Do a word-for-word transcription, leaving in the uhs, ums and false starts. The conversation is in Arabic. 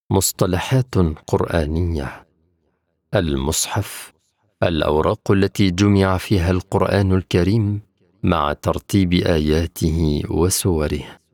مصطلحات قرآنية: المصحف، الأوراق التي جمع فيها القرآن الكريم مع ترتيب آياته وسوره.